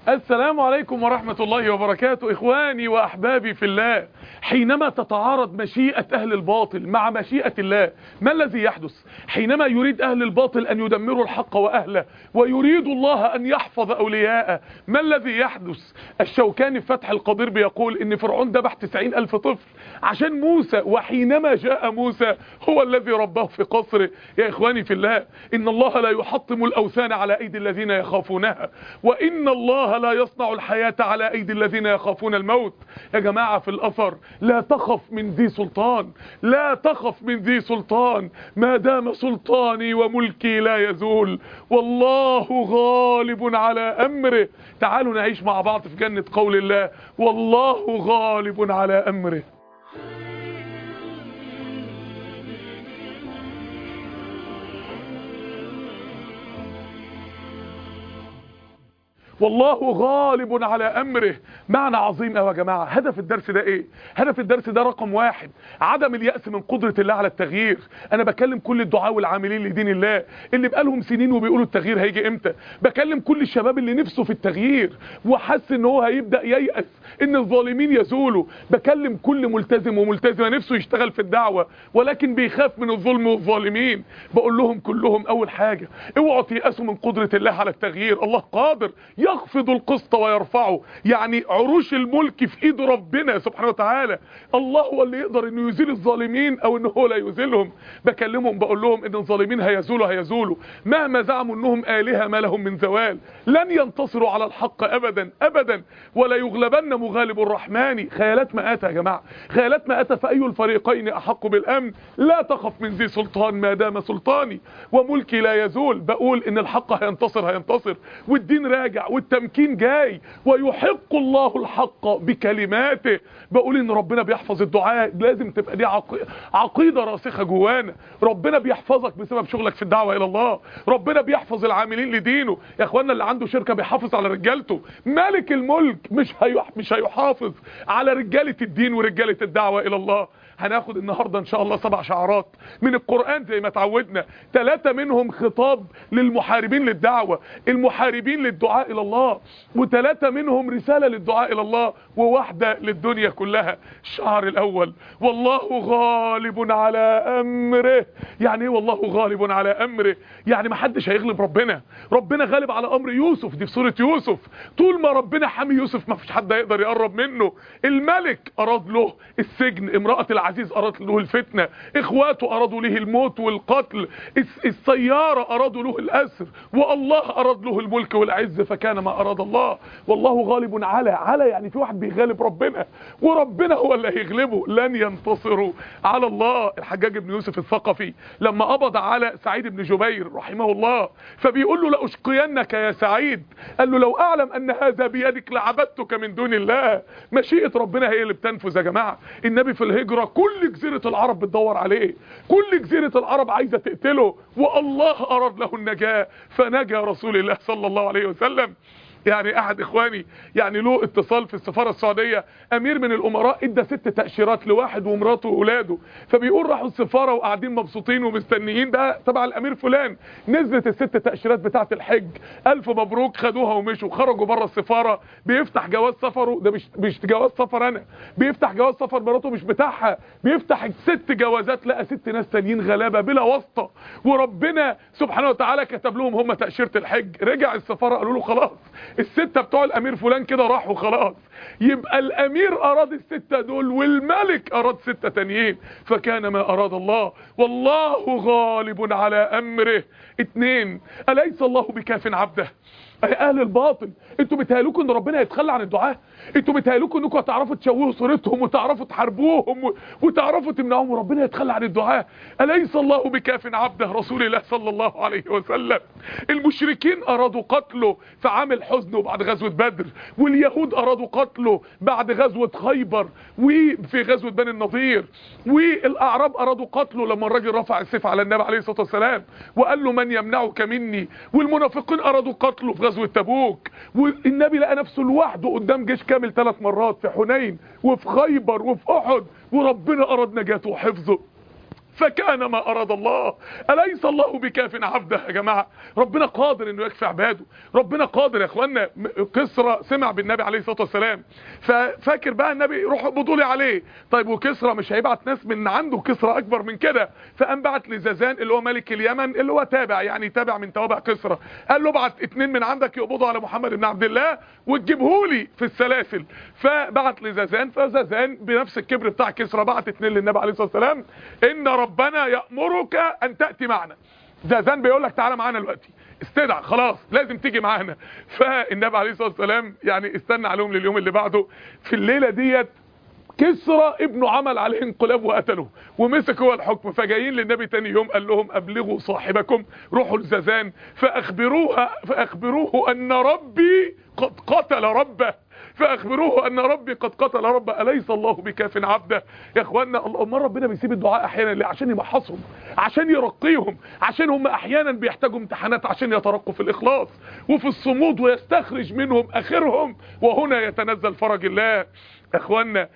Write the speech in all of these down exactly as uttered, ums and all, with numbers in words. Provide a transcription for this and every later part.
السلام عليكم ورحمة الله وبركاته. إخواني وأحبابي في الله، حينما تتعارض مشيئة أهل الباطل مع مشيئة الله، ما الذي يحدث؟ حينما يريد أهل الباطل أن يدمروا الحق وأهله ويريد الله أن يحفظ أولياءه، ما الذي يحدث؟ الشوكاني في فتح القدير بيقول إن فرعون ذبح تسعين ألف طفل عشان موسى، وحينما جاء موسى هو الذي رباه في قصره. يا إخواني في الله، إن الله لا يحطم الأوثان على أيدي الذين يخافونها، وإن الله لا يصنع الحياة على أيدي الذين يخافون الموت. يا جماعة في الأثر، لا تخف من ذي سلطان، لا تخف من ذي سلطان، ما دام سلطاني وملكي لا يزول، والله غالب على أمره. تعالوا نعيش مع بعض في جنة قول الله، والله غالب على أمره. والله غالب على أمره. معنى عظيم قوي يا جماعة. هدف الدرس ده ايه؟ هدف الدرس ده رقم واحد، عدم اليأس من قدرة الله على التغيير. انا بكلم كل الدعاة والعاملين لدين الله اللي بقالهم سنين وبيقولوا التغيير هيجي امتى. بكلم كل الشباب اللي نفسه في التغيير وحس ان هو هيبدأ ييأس ان الظالمين يزولوا. بكلم كل ملتزم وملتزمة نفسه يشتغل في الدعوة ولكن بيخاف من الظلم والظالمين. بقول لهم كلهم اول حاجة، اوعوا تيأسوا من قدرة الله على التغيير. الله قادر يخفض القسط ويرفعه، يعني عروش الملك في ايد ربنا سبحانه وتعالى. الله هو اللي يقدر انه يزيل الظالمين او انه هو لا يزيلهم. بكلمهم بقول لهم ان الظالمين هيزولوا هيزولوا مهما زعموا انهم آلهة ما لهم من زوال. لن ينتصروا على الحق ابدا ابدا، ولا يغلبن مغالب الرحمن. خيالات مآتة يا جماعة، خيالات مآتة. فأي الفريقين احق بالامن؟ لا تخف من ذي سلطان ما دام سلطاني وملكي لا يزول. بقول ان الحق هينتصر هينتصر، والدين راجع والتمكين جاي، ويحق الله الحق بكلماته. بقول ان ربنا بيحفظ الدعاء، لازم تبقى دي عقيدة راسخة جوانا. ربنا بيحفظك بسبب شغلك في الدعوة الى الله، ربنا بيحفظ العاملين لدينه. يا اخوانا اللي عنده شركة بيحافظ على رجالته. مالك الملك مش مش هيحافظ على رجالة الدين ورجالة الدعوة الى الله. هناخد النهاردة ان شاء الله سبع شعارات من القرآن زي ما تعودنا، ثلاثة منهم خطاب للمحاربين للدعوة، المحاربين للدعاء الى الله، وثلاثة منهم رسالة للدعاء الى الله، وواحدة للدنيا كلها. الشعار الاول، والله غالب على امره. يعني ايه والله غالب على امره؟ يعني ما حدش هيغلب ربنا. ربنا غالب على امر يوسف، دي في سورة يوسف. طول ما ربنا حامي يوسف ما فيش حد هيقدر يقرب منه. الملك اراد له السجن، امرأة العزيز اراد له الفتنة، اخواته ارادوا له الموت والقتل، السيارة ارادوا له الاسر، والله اراد له الملك والعز فكان ما اراد الله. والله غالب على على يعني في واحد بيغالب ربنا، وربنا هو اللي هيغلبه. لن ينتصروا على الله. الحجاج بن يوسف الثقفي لما قبض على سعيد بن جبير رحمه الله، فبيقول له لأشقينك يا سعيد، قال له لو اعلم ان هذا بيدك لعبدتك من دون الله. مشيئة ربنا هي اللي بتنفذ يا جماعة. النبي في الهجرة كل جزيرة العرب بتدور عليه، كل جزيرة العرب عايزة تقتله، والله اراد له النجاة فنجا رسول الله صلى الله عليه وسلم. يعني احد اخواني يعني له اتصال في السفارة السعودية، امير من الامراء ادى ست تأشيرات لواحد ومراته واولاده، فبيقول راحوا السفارة وقاعدين مبسوطين ومستنيين، ده تبع الامير فلان. نزلت الست تأشيرات بتاعت الحج، الف مبروك، خدوها ومشوا. خرجوا بره السفارة، بيفتح جواز سفره، ده مش مش جواز سفر انا، بيفتح جواز سفر مراته مش بتاعها، بيفتح ست جوازات لقى ست ناس تانيين غلابة بلا واسطة، وربنا سبحانه وتعالى كتب لهم هم تأشيرة الحج. رجع السفارة قالوا له خلاص الستة بتوع الامير فلان كده راحوا خلاص. يبقى الامير اراد الستة دول والملك اراد ستة تانيين، فكان ما اراد الله. والله غالب على امره. اتنين، اليس الله بكاف عبده؟ اهل الباطل انتوا بتهيألكوا ان ربنا هيتخلى عن الدعاء؟ انتوا بتهيألكوا انكم هتعرفوا تشوهوا صورتهم وتعرفوا تحاربوهم وتعرفوا تمنعوهم وربنا يتخلى عن الدعاء؟ اليس الله بكاف عبده؟ رسول الله صلى الله عليه وسلم. المشركين ارادوا قتله في عام الحزن وبعد غزوة بدر، واليهود ارادوا قتله بعد غزوة خيبر وفي غزوة بني النضير، والاعراب ارادوا قتله لما الراجل رفع السيف على النبي عليه الصلاة والسلام وقال له من يمنعك مني، والمنافقين ارادوا قتله في غزوة تبوك، والنبي لقى نفسه لوحده قدام جيش كامل ثلاث مرات في حنين وفي خيبر وفي احد، وربنا اراد نجاته وحفظه. فكان ما اراد الله. اليس الله بكاف عبده يا جماعه؟ ربنا قادر انه يكفي عباده، ربنا قادر يا اخوانا. كسرى سمع بالنبي عليه الصلاه والسلام، ففاكر بقى النبي روح اقبضوا لي عليه. طيب وكسرى مش هيبعت ناس من عنده، كسرى اكبر من كده، فقام بعت لزازان اللي هو ملك اليمن اللي هو تابع يعني تابع من توابع كسرى، قال له ابعت اتنين من عندك يقبضوا على محمد بن عبد الله وتجيبهولي في السلاسل. فبعت لزازان، فزازان بنفس الكبر بتاع كسرى بعت اتنين للنبي عليه الصلاه والسلام، ان ربنا يأمرك ان تأتي معنا. زازان بيقول لك تعالى معانا دلوقتي، استدعى خلاص لازم تيجي معانا. فالنبي عليه الصلاه والسلام يعني استنى عليهم لليوم اللي بعده. في الليله ديت كسرى ابنه عمل عليه انقلاب وقتله ومسك هو الحكم، فجايين للنبي تاني يوم قال لهم ابلغوا صاحبكم، روحوا لزازان فاخبروها فاخبروه ان ربي قد قتل ربه، فاخبروه ان ربي قد قتل ربه اليس الله بكاف عبده. يا اخوانا امال ربنا بيسيب الدعاء احيانا ليه؟ عشان يمحصهم، عشان يرقيهم، عشان هم احيانا بيحتاجوا امتحانات عشان يترقوا في الاخلاص وفي الصمود ويستخرج منهم اخرهم، وهنا يتنزل فرج الله. اخوانا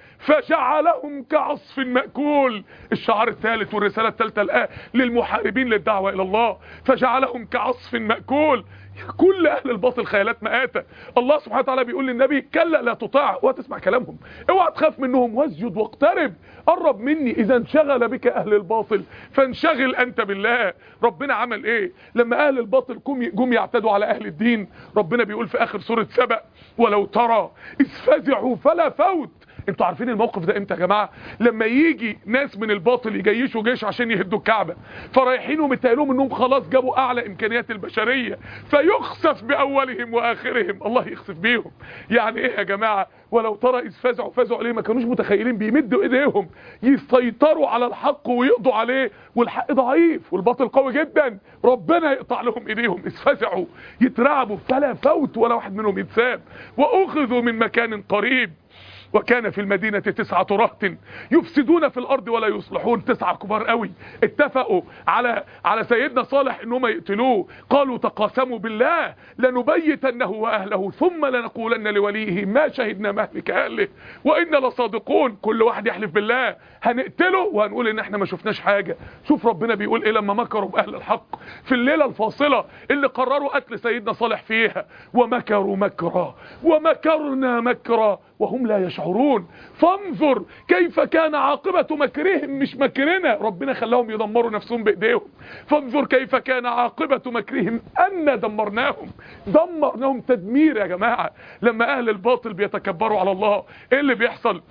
فجعلهم كعصف مأكول، الشعار الثالث والرسالة الثالثة الآن للمحاربين للدعوة الى الله، فجعلهم كعصف مأكول. كل اهل الباطل خيالات مآتة. الله سبحانه وتعالى بيقول للنبي كلا لا تطاع وتسمع كلامهم، اوعى تخاف منهم واسجد واقترب، قرب مني. اذا انشغل بك اهل الباطل فانشغل انت بالله. ربنا عمل ايه لما اهل الباطل جم يعتدوا على اهل الدين؟ ربنا بيقول في اخر سورة سبأ ولو ترى اذ فزعوا فلا فوت. انتوا عارفين الموقف ده امتى يا جماعه؟ لما يجي ناس من الباطل يجيشوا جيش عشان يهدوا الكعبه، فرايحين ومتقالهم انهم خلاص جابوا اعلى امكانيات البشريه، فيخسف باولهم واخرهم، الله يخسف بيهم. يعني ايه يا جماعه؟ ولو ترى اذ فزعوا فزعوا ليه؟ ما كانوش متخيلين بيمدوا ايديهم يسيطروا على الحق ويقضوا عليه، والحق ضعيف والباطل قوي جدا، ربنا يقطع لهم ايديهم. اذ فزعوا يترعبوا فلا فوت ولا واحد منهم يتساب، واخذوا من مكان قريب. وكان في المدينة تسعة رهط يفسدون في الارض ولا يصلحون. تسعة كبار قوي اتفقوا على على سيدنا صالح انهم يقتلوه، قالوا تقاسموا بالله لنبيتنه واهله ثم لنقولن لوليه ما شهدنا مهلك اهله وانا لصادقون. كل واحد يحلف بالله هنقتله وهنقول ان احنا ما شفناش حاجة. شوف ربنا بيقول ايه لما مكروا باهل الحق في الليلة الفاصلة اللي قرروا قتل سيدنا صالح فيها، ومكروا مكرا ومكرنا مكرا وهم لا يشعرون. فانظر كيف كان عاقبة مكرهم، مش مكرنا، ربنا خلاهم يدمروا نفسهم بايديهم. فانظر كيف كان عاقبة مكرهم أن دمرناهم. دمرناهم تدمير يا جماعة. لما اهل الباطل بيتكبروا على الله ايه اللي بيحصل؟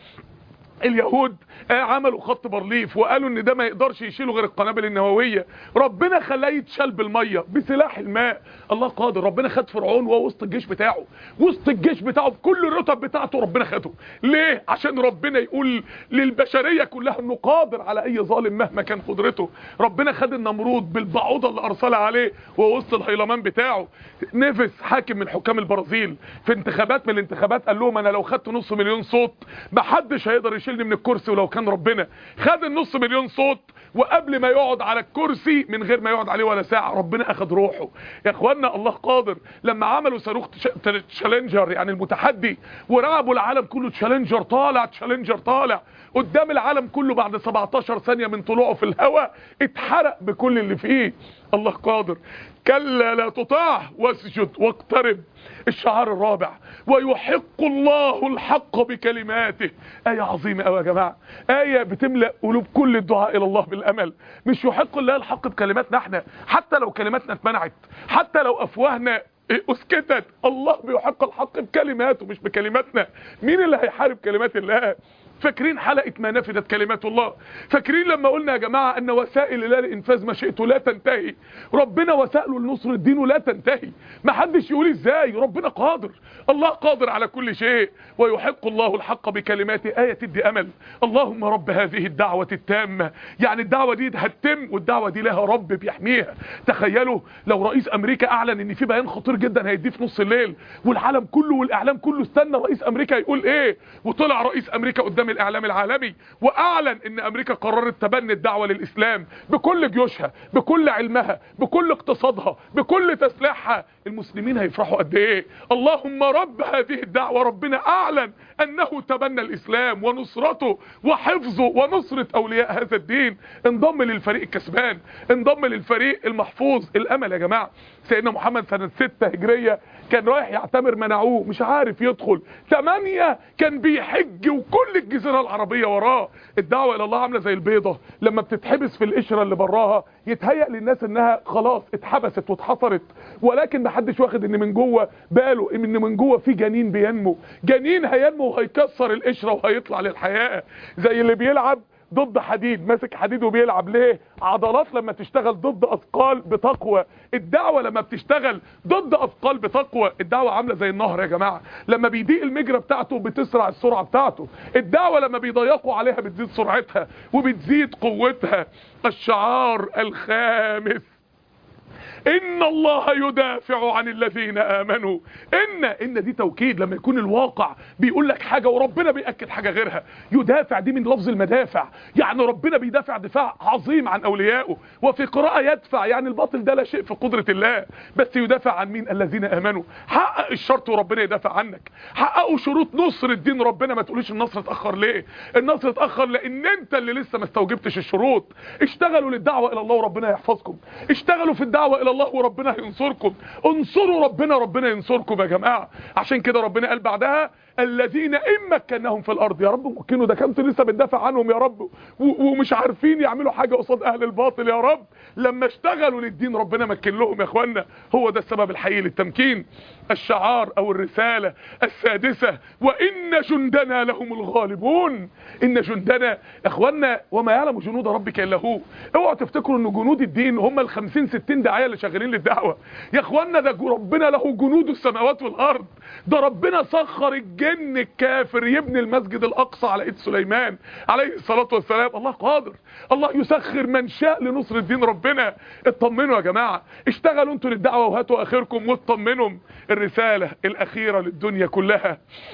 اليهود عملوا خط بارليف وقالوا ان ده ما يقدرش يشيلوا غير القنابل النوويه، ربنا خلاه يتشال بالميه بسلاح الماء. الله قادر. ربنا خد فرعون وهو وسط الجيش بتاعه، وسط الجيش بتاعه بكل الرتب بتاعته ربنا خده. ليه؟ عشان ربنا يقول للبشريه كلها انه قادر على اي ظالم مهما كان قدرته. ربنا خد النمرود بالبعوضه اللي ارسلها عليه وهو وسط الهيلمان بتاعه. نيفيس حاكم من حكام البرازيل في انتخابات من الانتخابات قال لهم انا لو خدت نص مليون صوت محدش هيقدر يشيلني من الكرسي، ولو كان ربنا. خد النص مليون صوت وقبل ما يقعد على الكرسي من غير ما يقعد عليه ولا ساعة ربنا اخد روحه. يا اخوانا الله قادر. لما عملوا صاروخ تشالنجر يعني المتحدي ورعبوا العالم كله، تشالنجر طالع تشالنجر طالع قدام العالم كله، بعد سبعتاشر ثانية من طلوعه في الهواء اتحرق بكل اللي فيه. الله قادر. كلا لا تطاع واسجد واقترب. الشعار الرابع ويحق الله الحق بكلماته. آية عظيمة قوي يا جماعة، آية بتملأ قلوب كل الدعاء إلى الله بالأمل. مش يحق الله الحق بكلماتنا احنا، حتى لو كلماتنا اتمنعت، حتى لو أفواهنا اسكتت، الله بيحق الحق بكلماته مش بكلماتنا. مين اللي هيحارب كلمات الله؟ فاكرين حلقة ما نفدت كلمات الله؟ فاكرين لما قلنا يا جماعة ان وسائل الله لانفاذ مشيئته لا تنتهي؟ ربنا وسائله لنصر الدين لا تنتهي. ما حدش يقول ازاي، ربنا قادر. الله قادر على كل شيء. ويحق الله الحق بكلماته. آية تدي امل. اللهم رب هذه الدعوة التامة، يعني الدعوة دي هتتم والدعوة دي لها رب بيحميها. تخيلوا لو رئيس امريكا اعلن ان في بيان خطير جدا هيديه في نص الليل والعالم كله والاعلام كله استنى رئيس امريكا يقول ايه، وطلع رئيس امريكا قدام الاعلام العالمي واعلن ان امريكا قررت تبني الدعوة للاسلام بكل جيوشها بكل علمها بكل اقتصادها بكل تسليحها. المسلمين هيفرحوا قد ايه. اللهم رب هذه الدعوة، ربنا اعلن انه تبنى الاسلام ونصرته وحفظه ونصرة اولياء هذا الدين. انضم للفريق الكسبان، انضم للفريق المحفوظ. الامل يا جماعة، سيدنا محمد سنة ستة هجرية كان رايح يعتمر، منعوه، مش عارف يدخل. تمانية كان بيحج وكل الجزيرة العربية وراه. الدعوة الى الله عاملة زي البيضة لما بتتحبس في القشرة اللي براها، يتهيأ للناس انها خلاص اتحبست واتحصرت، ولكن محدش واخد ان من جوه باله ان من جوه في جنين بينمو، جنين هينمو وهيكسر القشرة وهيطلع للحياة. زي اللي بيلعب ضد حديد، ماسك حديد وبيلعب. ليه؟ عضلات لما تشتغل ضد اثقال بتقوى. الدعوة لما بتشتغل ضد اثقال بتقوى. الدعوة عاملة زي النهر يا جماعة، لما بيضيق المجرى بتاعته بتسرع السرعة بتاعته. الدعوة لما بيضيقوا عليها بتزيد سرعتها وبتزيد قوتها. الشعار الخامس: ان الله يدافع عن الذين امنوا. ان ان دي توكيد، لما يكون الواقع بيقول لك حاجه وربنا بيأكد حاجه غيرها. يدافع دي من لفظ المدافع، يعني ربنا بيدافع دفاع عظيم عن اوليائه. وفي قراءه يدفع، يعني الباطل ده لا شيء في قدره الله، بس يدافع عن مين؟ الذين امنوا. حقق الشرط وربنا يدافع عنك. حققوا شروط نصر الدين، ربنا ما تقوليش النصر اتاخر. ليه النصر اتاخر؟ لان انت اللي لسه ما استوجبتش الشروط. اشتغلوا للدعوه الى الله وربنا يحفظكم. اشتغلوا في الدعوه الى الله وربنا هينصركم. انصروا ربنا، ربنا ينصركم يا جماعه. عشان كده ربنا قال بعدها: الذين ان مكناهم في الارض. يا رب مكنوا، ده كنت لسه بتدافع عنهم يا رب ومش عارفين يعملوا حاجه قصاد اهل الباطل. يا رب لما اشتغلوا للدين ربنا مكن لهم يا اخوانا. هو ده السبب الحقيقي للتمكين. الشعار او الرساله السادسه: وان جندنا لهم الغالبون. ان جندنا يا اخوانا، وما يعلم جنود ربك الا هو. اوعوا تفتكروا ان جنود الدين هم ال خمسين ستين داعيه اللي شغالين للدعوه. يا اخوانا ده ربنا له جنود السماوات والارض. ده ربنا سخر الجن الكافر يبني المسجد الاقصى على ايد سليمان عليه الصلاه والسلام. الله قادر، الله يسخر من شاء لنصر الدين. ربنا اطمنوا يا جماعه، اشتغلوا انتوا للدعوه وهاتوا اخركم واطمنوا. الرساله الاخيره للدنيا كلها: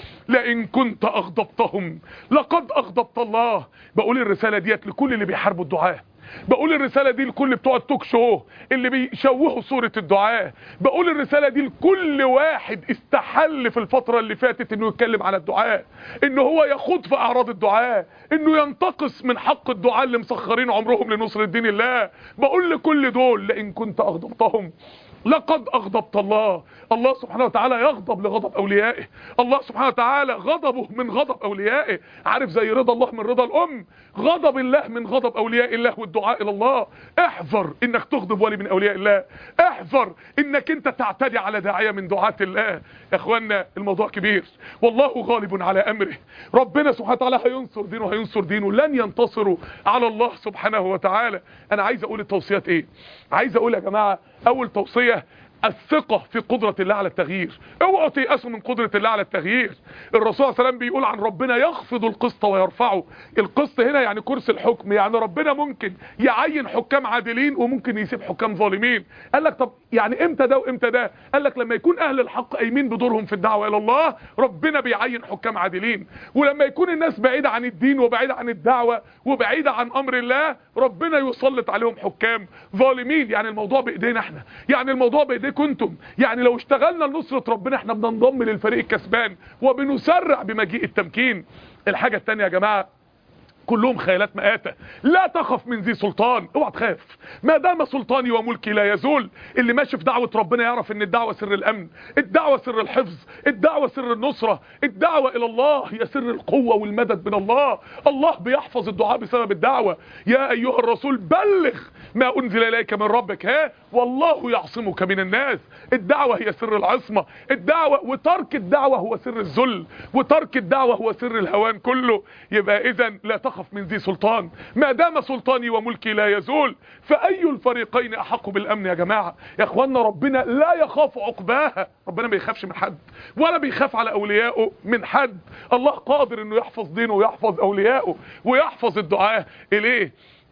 لئن كنت اغضبتهم لقد اغضبت الله. بقول الرساله ديت لكل اللي بيحاربوا الدعاء. بقول الرسالة دي لكل بتوع التوك شو اللي بيشوهوا صورة الدعاء. بقول الرسالة دي لكل واحد استحل في الفترة اللي فاتت انه يتكلم على الدعاء، انه هو يخوض في اعراض الدعاء، انه ينتقص من حق الدعاء اللي مسخرين عمرهم لنصر الدين الله. بقول لكل دول: لئن كنت اغضبتهم لقد اغضبت الله. الله سبحانه وتعالى يغضب لغضب اوليائه. الله سبحانه وتعالى غضبه من غضب اوليائه. عارف زي رضا الله من رضا الام، غضب الله من غضب اولياء الله والدعاء الى الله. احذر انك تغضب ولي من اولياء الله. احذر انك انت تعتدي على داعية من دعاة الله. يا اخوانا الموضوع كبير، والله غالب على امره. ربنا سبحانه وتعالى هينصر دينه، هينصر دينه. لن ينتصروا على الله سبحانه وتعالى. انا عايز اقول التوصيات ايه؟ عايز اقول يا جماعة: اول توصية: الثقة في قدرة الله على التغيير. اوعوا تيأسوا من قدرة الله على التغيير. الرسول صلى الله عليه وسلم بيقول عن ربنا: يخفض القسط ويرفعه. القسط هنا يعني كرسي الحكم، يعني ربنا ممكن يعين حكام عادلين وممكن يسيب حكام ظالمين. قال لك طب يعني امتى ده وامتى ده؟ قال لك لما يكون اهل الحق قايمين بدورهم في الدعوة الى الله ربنا بيعين حكام عادلين، ولما يكون الناس بعيدة عن الدين وبعيدة عن الدعوة وبعيدة عن امر الله ربنا يسلط عليهم حكام ظالمين. يعني الموضوع بايدينا احنا، يعني الموضوع بايديكم انتم. يعني لو اشتغلنا لنصرة ربنا احنا بننضم للفريق الكسبان وبنسرع بمجيء التمكين. الحاجة التانية يا جماعة: كلهم خيالات مآتة. لا تخف من ذي سلطان. اوعى تخاف، ما دام سلطاني وملكي لا يزول. اللي ماشي في دعوة ربنا يعرف ان الدعوة سر الامن، الدعوة سر الحفظ، الدعوة سر النصرة، الدعوة الى الله هي سر القوة والمدد من الله. الله بيحفظ الدعاء بسبب الدعوة. يا ايها الرسول بلغ ما انزل اليك من ربك ها والله يعصمك من الناس. الدعوة هي سر العصمة. الدعوة وترك الدعوة هو سر الذل، وترك الدعوة هو سر الهوان كله. يبقى اذا لا تخف من ذي سلطان، ما دام سلطاني وملكي لا يزول. فأي الفريقين أحق بالأمن يا جماعة؟ يا اخوانا ربنا لا يخاف عقباها. ربنا ما بيخافش من حد ولا بيخاف على أوليائه من حد. الله قادر انه يحفظ دينه ويحفظ أوليائه ويحفظ الدعاء إليه.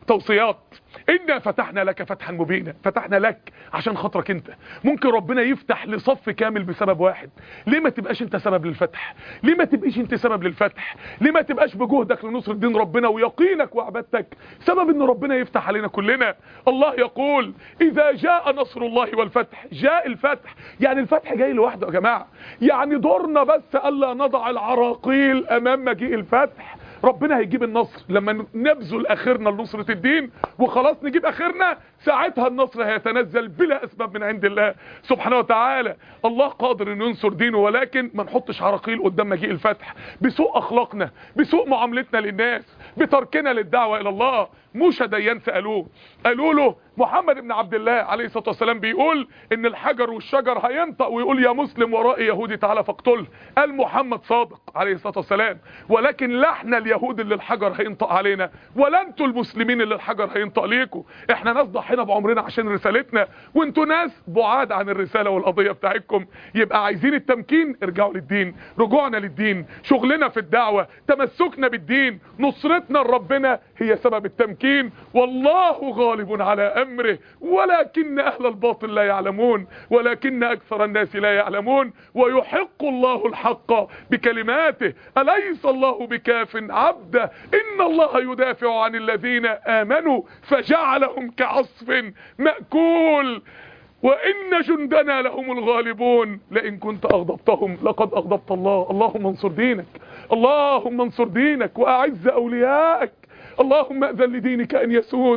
توصيات. إنا فتحنا لك فتحا مبينا، فتحنا لك عشان خاطرك انت. ممكن ربنا يفتح لصف كامل بسبب واحد. ليه ما تبقاش انت سبب للفتح؟ ليه ما تبقيش انت سبب للفتح؟ ليه ما تبقاش بجهدك لنصر دين ربنا ويقينك وعبادتك سبب ان ربنا يفتح علينا كلنا؟ الله يقول اذا جاء نصر الله والفتح. جاء الفتح، يعني الفتح جاي لوحده يا جماعة. يعني دورنا بس الا نضع العراقيل امام مجيء الفتح. ربنا هيجيب النصر لما نبذل اخرنا لنصرة الدين وخلاص نجيب اخرنا، ساعتها النصر هيتنزل بلا اسباب من عند الله سبحانه وتعالى. الله قادر انه ينصر دينه، ولكن ما نحطش عراقيل قدام مجيء الفتح بسوء اخلاقنا، بسوء معاملتنا للناس، بتركنا للدعوة الى الله. موسى ديان سألوه، قالوا له محمد بن عبد الله عليه الصلاة والسلام بيقول ان الحجر والشجر هينطق ويقول يا مسلم ورائي يهودي تعالى فاقتله. قال محمد صادق عليه الصلاة والسلام، ولكن لا احنا اليهود اللي الحجر هينطق علينا، ولا انتوا المسلمين اللي الحجر هينطق ليكم. احنا ناس ضحينا بعمرنا عشان رسالتنا، وانتوا ناس بعاد عن الرسالة والقضية بتاعتكم. يبقى عايزين التمكين، ارجعوا للدين. رجوعنا للدين، شغلنا في الدعوة، تمسكنا بالدين، نصرتنا لربنا هي سبب التمكين. والله غالب على امره ولكن اهل الباطل لا يعلمون، ولكن اكثر الناس لا يعلمون. ويحق الله الحق بكلماته اليس الله بكاف عبده ان الله يدافع عن الذين امنوا فجعلهم كعصف مأكول وإن جندنا لهم الغالبون لئن كنت أغضبتهم لقد أغضبت الله. اللهم انصر دينك، اللهم انصر دينك وأعز أوليائك. اللهم أذن لدينك أن يسود،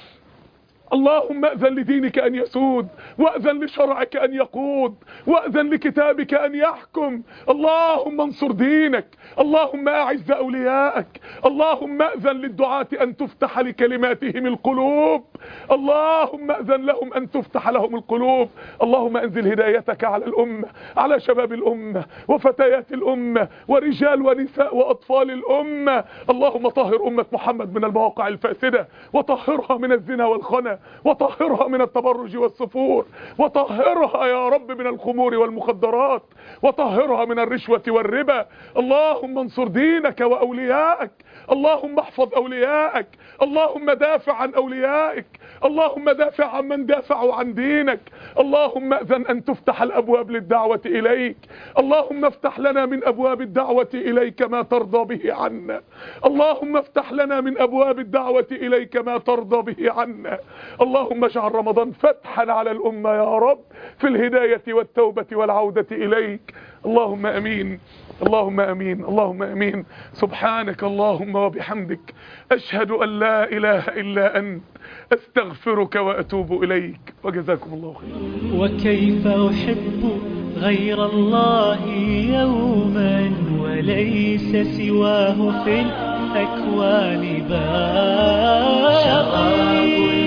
اللهم أذن لدينك أن يسود، وأذن لشرعك أن يقود، وأذن لكتابك أن يحكم. اللهم انصر دينك، اللهم أعز أوليائك، اللهم أذن للدعاة أن تفتح لكلماتهم القلوب، اللهم أذن لهم أن تفتح لهم القلوب. اللهم أنزل هدايتك على الأمة، على شباب الأمة وفتيات الأمة ورجال ونساء وأطفال الأمة. اللهم طهر أمة محمد من المواقع الفاسدة، وطهرها من الزنا والخنا، وطهرها من التبرج والسفور، وطهرها يا رب من الخمور والمخدرات، وطهرها من الرشوة والربا. اللهم انصر دينك وأوليائك، اللهم احفظ أوليائك، اللهم دافع عن أوليائك، اللهم دافع عن من دافعوا عن دينك. اللهم أذن أن تفتح الأبواب للدعوة إليك، اللهم افتح لنا من أبواب الدعوة إليك ما ترضى به عنا، اللهم افتح لنا من أبواب الدعوة إليك ما ترضى به عنا. اللهم اجعل رمضان فتحا على الأمة يا رب في الهداية والتوبة والعودة إليك. اللهم أمين، اللهم أمين، اللهم أمين. سبحانك اللهم وبحمدك أشهد أن لا إله إلا أنت أستغفرك وأتوب إليك. وجزاكم الله خيرا. وكيف أحب غير الله يوما وليس سواه في الأكوان بار.